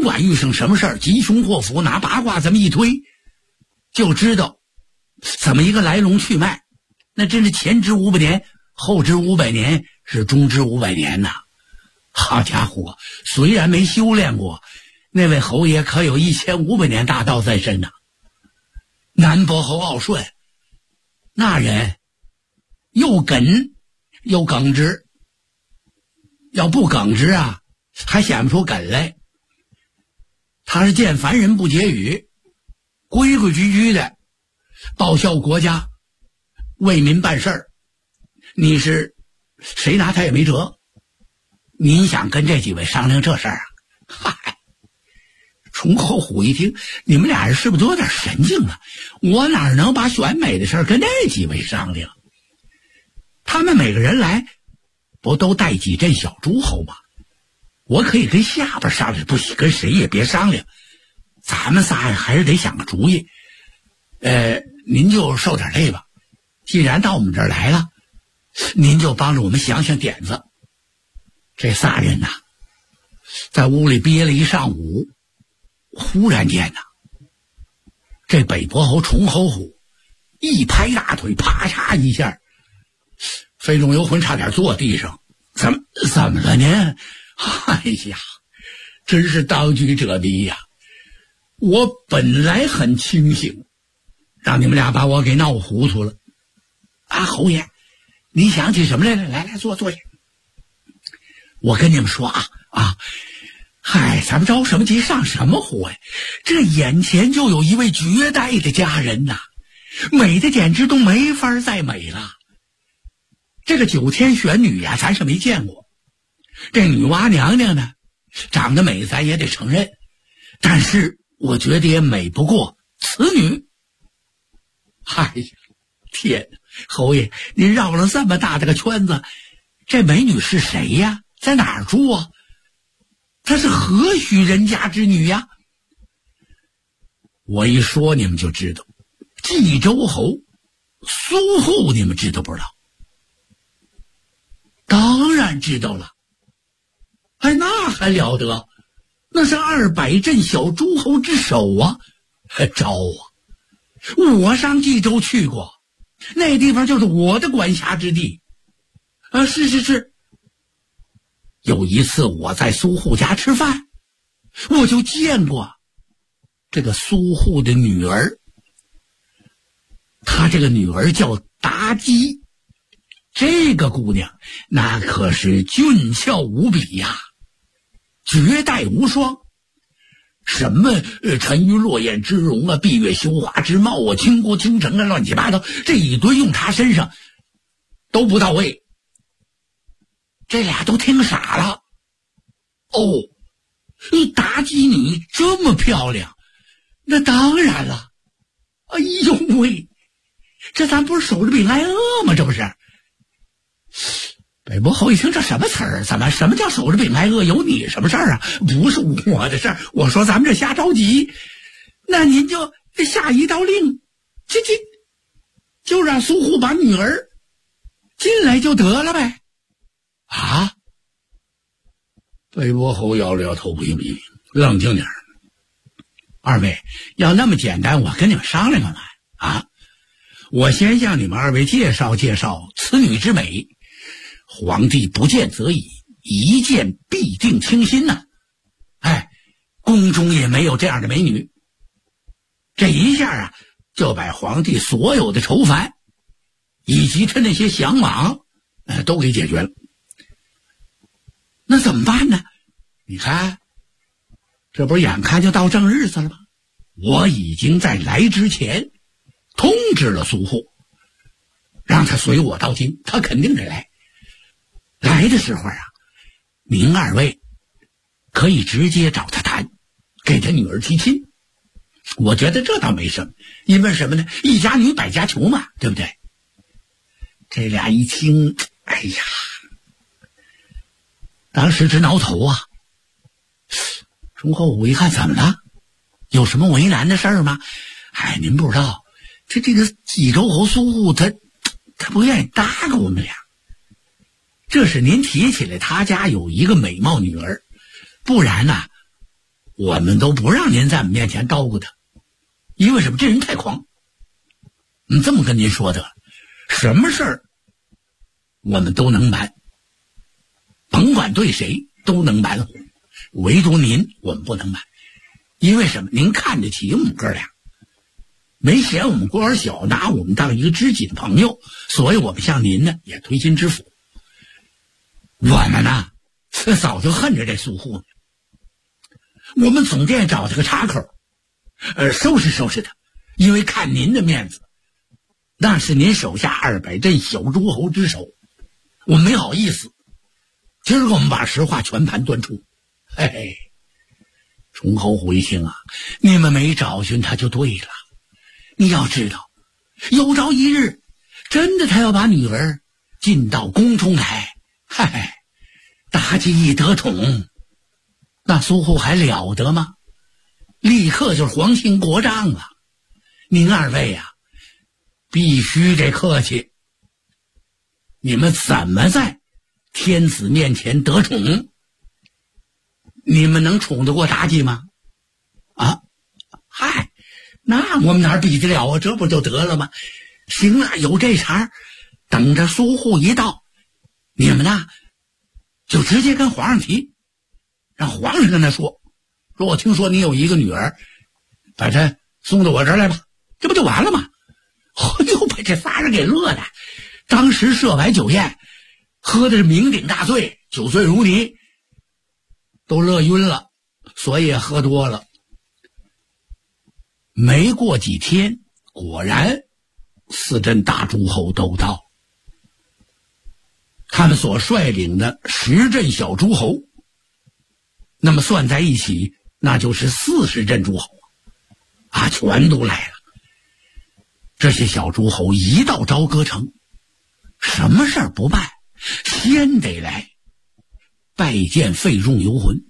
[SPEAKER 14] 甭管遇上什么事儿，吉凶祸福，拿八卦这么一推，就知道怎么一个来龙去脉。那真是前知500年，后知500年，是中知500年呐。好家伙，虽然没修炼过，那位侯爷可有1500年大道在身呐。南伯侯敖顺，那人又耿又耿直，要不耿直啊，还显不出耿来。他是见凡人不结语，规规矩矩的报效国家，为民办事儿。你是谁拿他也没辙。您想跟这几位商量这事儿啊？嗨，崇侯虎一听，你们俩人是不是都有点神经啊？我哪能把选美的事儿跟那几位商量？他们每个人来不都带几阵小诸侯吗？我可以跟下边商量，不行跟谁也别商量。咱们仨呀还是得想个主意。您就受点累吧，既然到我们这儿来了，您就帮着我们想想点子。这仨人呐，在屋里憋了一上午，忽然间呐，这北伯侯崇侯虎一拍大腿，啪嚓一下，飞龙游魂差点坐地上。怎么了您？哎呀，真是当局者迷呀！我本来很清醒，让你们俩把我给闹糊涂了。啊，侯爷，你想起什么来了？来，坐下。我跟你们说嗨，咱们着什么急上什么火呀？这眼前就有一位绝代的佳人呐，美的简直都没法再美了。这个9天玄女呀，咱是没见过。这女娲娘娘呢，长得美咱也得承认，但是我觉得也美不过此女。哎呀，天哪！侯爷，您绕了这么大的个圈子，这美女是谁呀？在哪儿住啊？她是何许人家之女呀？我一说你们就知道，冀州侯苏护，你们知道不知道？当然知道了。哎，那还了得，那是200镇小诸侯之首啊！招啊！我上冀州去过，那地方就是我的管辖之地。是。有一次我在苏护家吃饭，我就见过这个苏护的女儿。她这个女儿叫妲己，这个姑娘那可是俊俏无比呀，绝代无双。什么沉鱼落雁之容啊，闭月羞花之貌啊，倾国倾城啊，乱七八糟，这一堆用她身上都不到位。这俩都听傻了。妲己女这么漂亮，那当然了。哎呦喂，这咱不是守着饼挨饿吗？这不是。北伯侯一听这什么词儿？什么叫守着饼挨饿？有你什么事儿啊？不是我的事儿。我说咱们这瞎着急，那您就下一道令，就让苏护把女儿进来就得了呗。啊！北伯侯摇了摇头，不行，冷静点。二位要那么简单，我跟你们商量干嘛啊？我先向你们二位介绍此女之美。皇帝不见则已，一见必定倾心呐。宫中也没有这样的美女。这一下啊，就把皇帝所有的愁烦以及他那些向往都给解决了。那怎么办呢？你看，这不是眼看就到正日子了吗？我已经在来之前通知了苏护，让他随我到京，他肯定得来。来的时候啊，您二位可以直接找他谈，给他女儿提亲。我觉得这倒没什么，因为什么呢？一家女百家求嘛，对不对？这俩一听，哎呀，当时直挠头啊。崇侯武一看，怎么了？有什么为难的事儿吗？您不知道，这个冀州侯苏护他不愿意搭个我们俩。这是您提起来他家有一个美貌女儿，不然呢， 我们都不让您在我们面前叨咕他，因为什么？这人太狂。这么跟您说的，什么事儿我们都能瞒，甭管对谁都能瞒糊，唯独您我们不能瞒。因为什么？您看得起我们哥俩，没嫌我们官小，拿我们当一个知己的朋友，所以我们向您呢也推心置腹。我们呢早就恨着这苏护呢，我们总店找这个插口，收拾收拾他，因为看您的面子，那是您手下200镇小诸侯之首，我们没好意思。今儿个我们把实话全盘端出。嘿嘿，崇侯虎一听啊，你们没找寻他就对了。你要知道，有朝一日真的他要把女儿进到宫中来，嗨，妲己一得宠，那苏护还了得吗？立刻就是皇亲国丈了。您2位啊，必须得客气。你们怎么在天子面前得宠？你们能宠得过妲己吗？啊，嗨，那我们哪比得了啊？这不就得了吗？行了，有这茬，等着苏护一到，你们呢就直接跟皇上提，让皇上跟他说我听说你有一个女儿，把她送到我这儿来吧，这不就完了吗？哎呦，把这仨人给乐的。当时设摆酒宴，喝的是酩酊大醉，酒醉如泥，都乐晕了，所以也喝多了。没过几天，果然4镇大诸侯都到，他们所率领的10镇小诸侯，那么算在一起，那就是40镇诸侯啊，全都来了。这些小诸侯一到朝歌城，什么事儿不办，先得来拜见费仲游魂。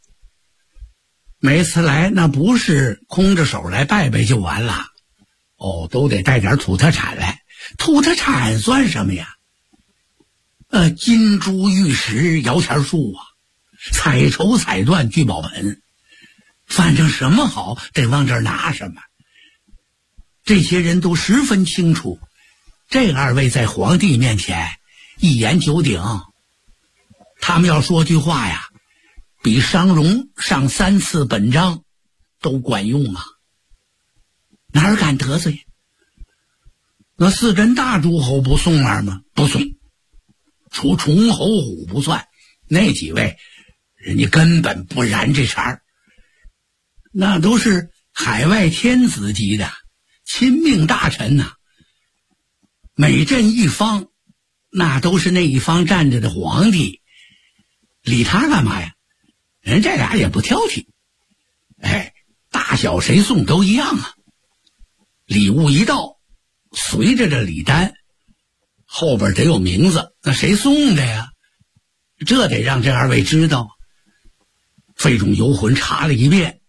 [SPEAKER 14] 每次来那不是空着手来拜拜就完了，都得带点土特产来。土特产算什么呀？金珠玉石摇钱树啊，彩绸彩缎聚宝盆，反正什么好得往这儿拿什么。这些人都十分清楚，这2位在皇帝面前一言九鼎，他们要说句话呀，比商容上3次本章都管用啊，哪儿敢得罪？那4镇大诸侯不送儿吗？不送，除崇侯虎不算，那几位人家根本不染这茬儿，那都是海外天子级的亲命大臣呐，每镇一方，那都是那一方站着的皇帝，理他干嘛呀？人这俩也不挑剔，大小谁送都一样啊。礼物一到，随着这礼单后边得有名字，那谁送的呀？这得让这2位知道。费仲游魂查了一遍，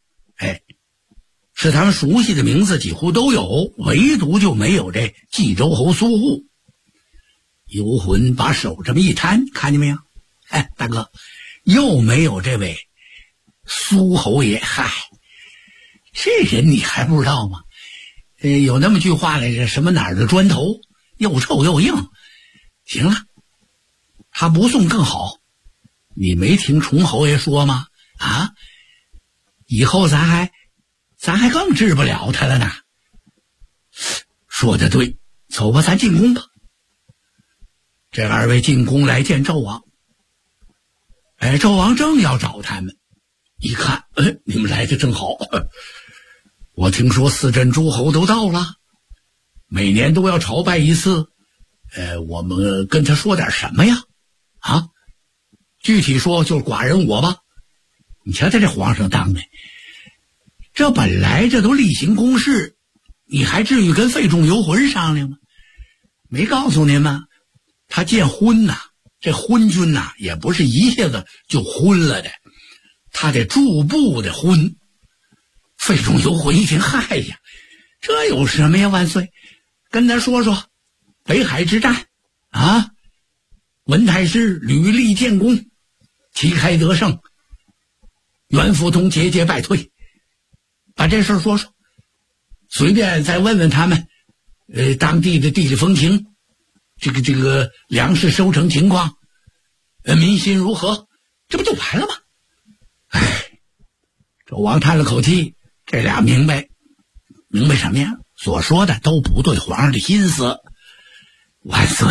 [SPEAKER 14] 是他们熟悉的名字几乎都有，唯独就没有这冀州侯苏护。游魂把手这么一摊，看见没有？大哥，又没有这位苏侯爷。嗨，这人你还不知道吗？有那么句话来着，什么哪儿的砖头又臭又硬。行了，他不送更好。你没听崇侯爷说吗？啊，以后咱还更治不了他了呢。说得对，走吧，咱进宫吧。这2位进宫来见纣王。纣王正要找他们，一看，你们来的正好。我听说4镇诸侯都到了，每年都要朝拜一次。我们跟他说点什么呀？啊，具体说就是寡人我吧。你瞧他这皇上当的，这本来这都例行公事，你还至于跟费仲游魂商量吗？没告诉您吗？他见婚呐，这昏君呐，也不是一下子就昏了的，他得逐步的昏。费仲游魂一听，嗨呀，这有什么呀？万岁，跟他说说北海之战啊，文太师屡立建功，旗开得胜， 袁福通节节败退，把这事儿说说，随便再问问他们，当地的地理风情，这个粮食收成情况，民心如何，这不就完了吗？哎，周王叹了口气，这俩明白什么呀？所说的都不对皇上的心思。万岁，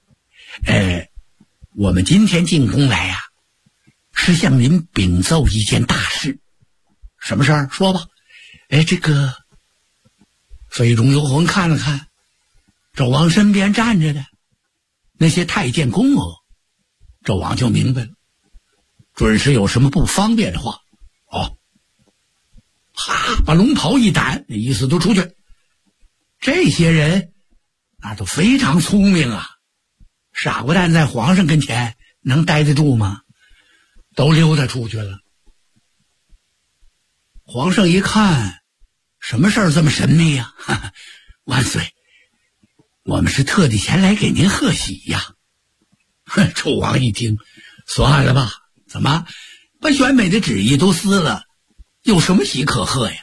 [SPEAKER 14] 我们今天进宫来呀，是向您禀奏一件大事。什么事儿？说吧。这个妃中游魂看了看纣王身边站着的那些太监宫娥，纣王就明白了，准是有什么不方便的话。把龙袍一掸，那意思都出去。这些人那都非常聪明啊，傻瓜蛋在皇上跟前能待得住吗？都溜达出去了。皇上一看，什么事儿这么神秘呀？万岁，我们是特地前来给您贺喜呀。纣王一听，算了吧，怎么把选美的旨意都撕了，有什么喜可贺呀？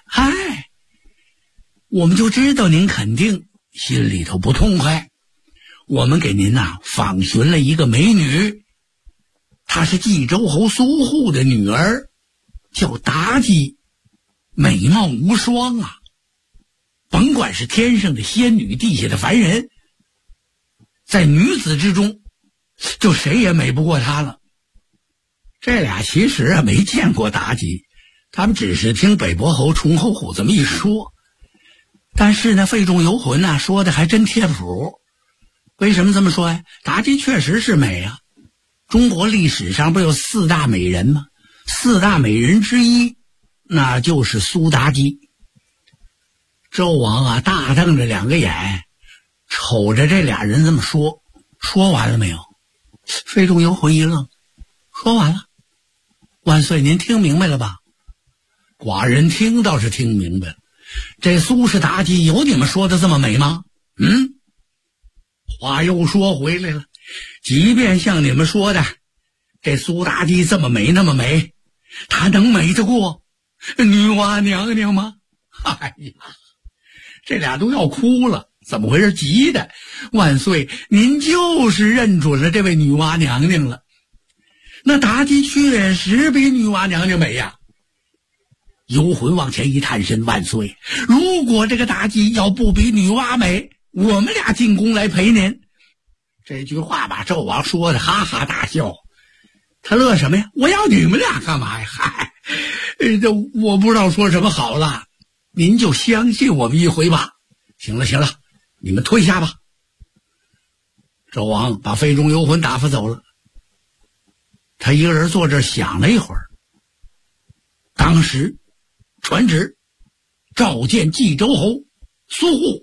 [SPEAKER 14] 我们就知道您肯定心里头不痛快，我们给您访寻了一个美女，她是冀州侯苏护的女儿，叫妲己，美貌无双啊，甭管是天上的仙女，地下的凡人，在女子之中就谁也美不过她了。这俩其实没见过妲己，他们只是听北伯侯崇侯虎这么一说。但是呢，费仲游魂说的还真贴谱。为什么这么说呀？妲己确实是美啊，中国历史上不有4大美人吗？4大美人之一那就是苏妲己。纣王大瞪着2个眼，瞅着这俩人这么说。说完了没有？费仲游魂一愣，说完了。万岁，您听明白了吧？寡人听倒是听明白了，这苏氏妲己有你们说的这么美吗？话又说回来了，即便像你们说的这苏妲己这么美那么美，她能美得过女娲娘娘吗？哎呀，这俩都要哭了，怎么回事？急的，万岁，您就是认准了这位女娲娘娘了。那妲己确实比女娲娘娘美呀。游魂往前一探身，万岁，如果这个妲己要不比女娲美，我们俩进宫来陪您。这句话把纣王说的哈哈大笑。他乐什么呀？我要你们俩干嘛呀？这我不知道说什么好了，您就相信我们一回吧。行了，你们退下吧。纣王把费仲游魂打发走了。他一个人坐这想了一会儿，当时传旨召见冀州侯苏护。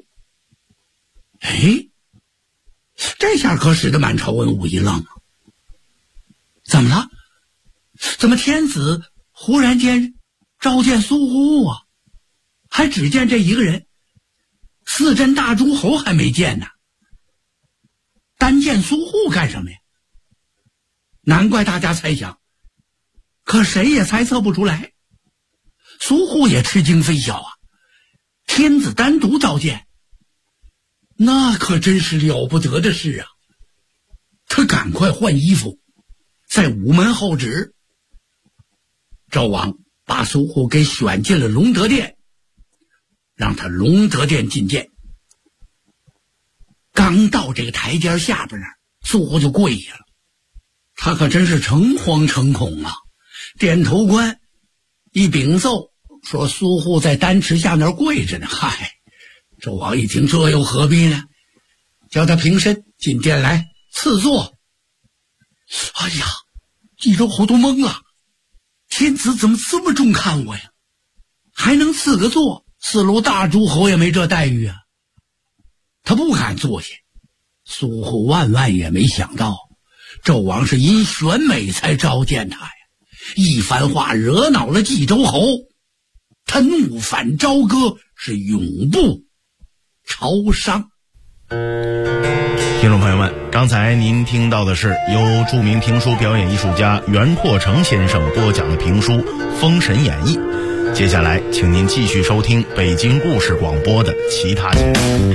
[SPEAKER 14] 这下可使得满朝文武一愣啊！怎么了？怎么天子忽然间召见苏护啊？还只见这一个人，4镇大诸侯还没见呢，单见苏护干什么呀？难怪大家猜想，可谁也猜测不出来。苏护也吃惊非小啊，天子单独召见，那可真是了不得的事啊！他赶快换衣服，在午门候旨。纣王把苏护给选进了隆德殿，让他隆德殿觐见。刚到这个台阶下边那儿，苏护就跪下了。他可真是诚惶诚恐啊！点头官一禀奏说苏护在丹池下那儿跪着呢。纣王一听，这又何必呢？叫他平身进殿来赐座。哎呀，冀州侯都懵了，天子怎么这么重看我呀？还能赐个座？4路大诸侯也没这待遇啊！他不敢坐下。苏护万也没想到，纣王是因选美才召见他呀！一番话惹恼了冀州侯，他怒反朝歌，是永不朝商。
[SPEAKER 13] 听众朋友们，刚才您听到的是由著名评书表演艺术家袁阔成先生播讲的评书《封神演义》。接下来请您继续收听北京故事广播的其他节目。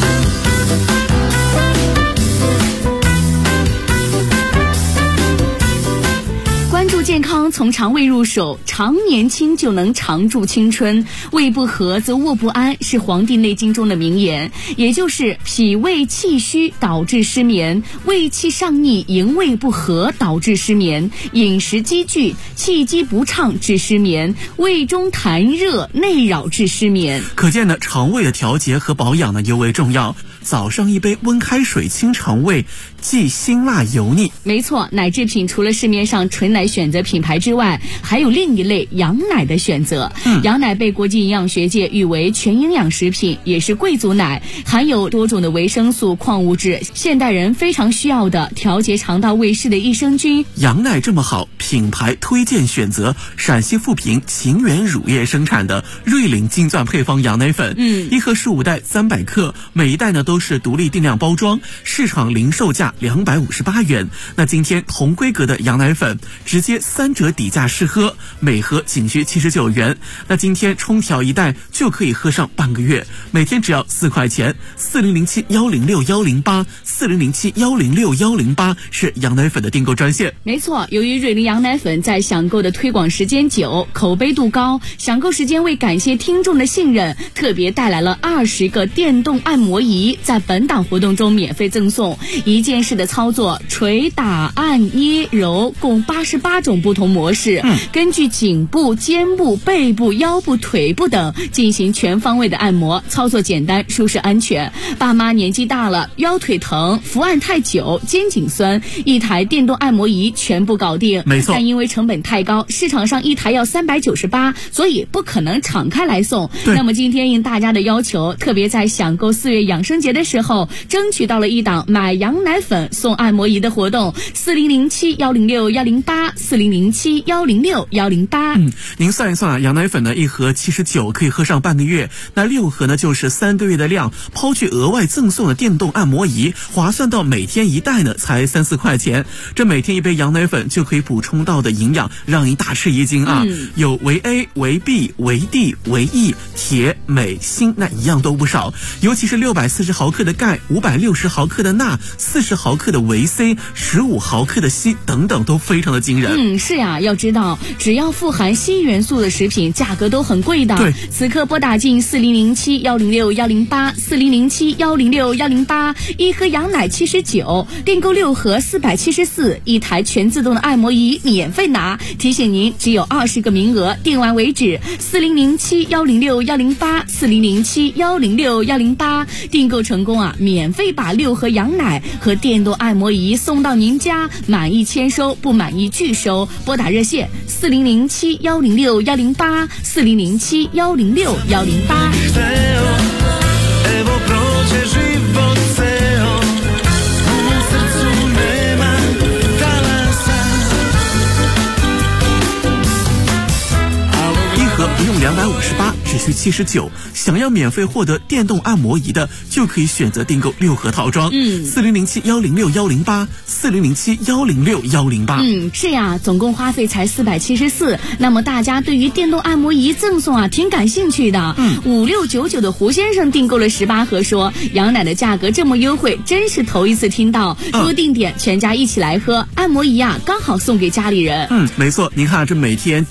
[SPEAKER 15] 关注健康，从肠胃入手，常年轻就能常驻青春。胃不和则卧不安，是《黄帝内经》中的名言，也就是脾胃气虚导致失眠，胃气上逆，营卫不和导致失眠，饮食积聚，气机不畅致失眠，胃中痰热内扰致失眠。
[SPEAKER 16] 可见呢，肠胃的调节和保养呢尤为重要。早上一杯温开水清肠胃，忌辛辣油腻。
[SPEAKER 15] 没错，奶制品除了市面上纯奶选择品牌之外，还有另一类羊奶的选择。羊奶被国际营养学界誉为全营养食品，也是贵族奶，含有多种的维生素、矿物质，现代人非常需要的调节肠道胃湿的益生菌。
[SPEAKER 16] 羊奶这么好，品牌推荐选择陕西富平秦源乳业生产的瑞麟金钻配方羊奶粉，一盒15袋300克，每一袋呢都是独立定量包装，市场零售价258元。那今天同规格的羊奶粉直接3折底价试喝，每盒仅需79元。那今天冲调一袋就可以喝上半个月，每天只要4块钱。4007106108，4007106108是羊奶粉的订购专线。
[SPEAKER 15] 没错，由于瑞麟羊奶粉在享购的推广时间久，口碑度高，享购时间为感谢听众的信任，特别带来了20个电动按摩仪，在本档活动中免费赠送，一键式的操作，捶打按捏揉，共88种不同模式，根据颈部、肩部、背部、腰部、腿部等进行全方位的按摩，操作简单、舒适、安全。爸妈年纪大了，腰腿疼、伏案太久、肩颈酸，一台电动按摩仪全部搞定。
[SPEAKER 16] 没错，
[SPEAKER 15] 但因为成本太高，市场上一台要398，所以不可能敞开来送。那么今天应大家的要求，特别在享购4月养生节的时候，争取到了一档买羊奶粉送按摩仪的活动，4007106108，4007106108。
[SPEAKER 16] 您算一算啊，羊奶粉呢一盒79可以喝上半个月，那6盒呢就是3个月的量，抛去额外赠送的电动按摩仪，划算到每天一袋呢才3-4块钱。这每天一杯羊奶粉就可以补充到的营养让您大吃一惊啊！有维 A、维 B、维 D、维 E、铁、镁、锌，那一样都不少。尤其是640毫克的钙、560毫克的钠、40毫克的维 C、15毫克的硒等等，都非常的惊人。
[SPEAKER 15] 是呀，要知道只要富含硒元素的食品价格都很贵的。
[SPEAKER 16] 对，
[SPEAKER 15] 此刻拨打进4007106108，4007106108，一盒羊奶79，订购6盒474，一台全自动的按摩仪免费拿。提醒您，只有20个名额，订完为止。4007106108，4007106108，订购成功啊，免费把6盒羊奶和电动按摩仪送到您家，满意签收，不满意拒收。拨打热线4007106108，4007106108。
[SPEAKER 16] 不用258，只需79。想要免费获得电动按摩仪的，就可以选择订购6盒套装。4007106108，4007106108。
[SPEAKER 15] 是呀，总共花费才474。那么大家对于电动按摩仪赠送啊，挺感兴趣的。5699的胡先生订购了18盒，说羊奶的价格这么优惠，真是头一次听到。多订点，全家一起来喝按摩仪啊，刚好送给家里人。
[SPEAKER 16] 没错，您看这每天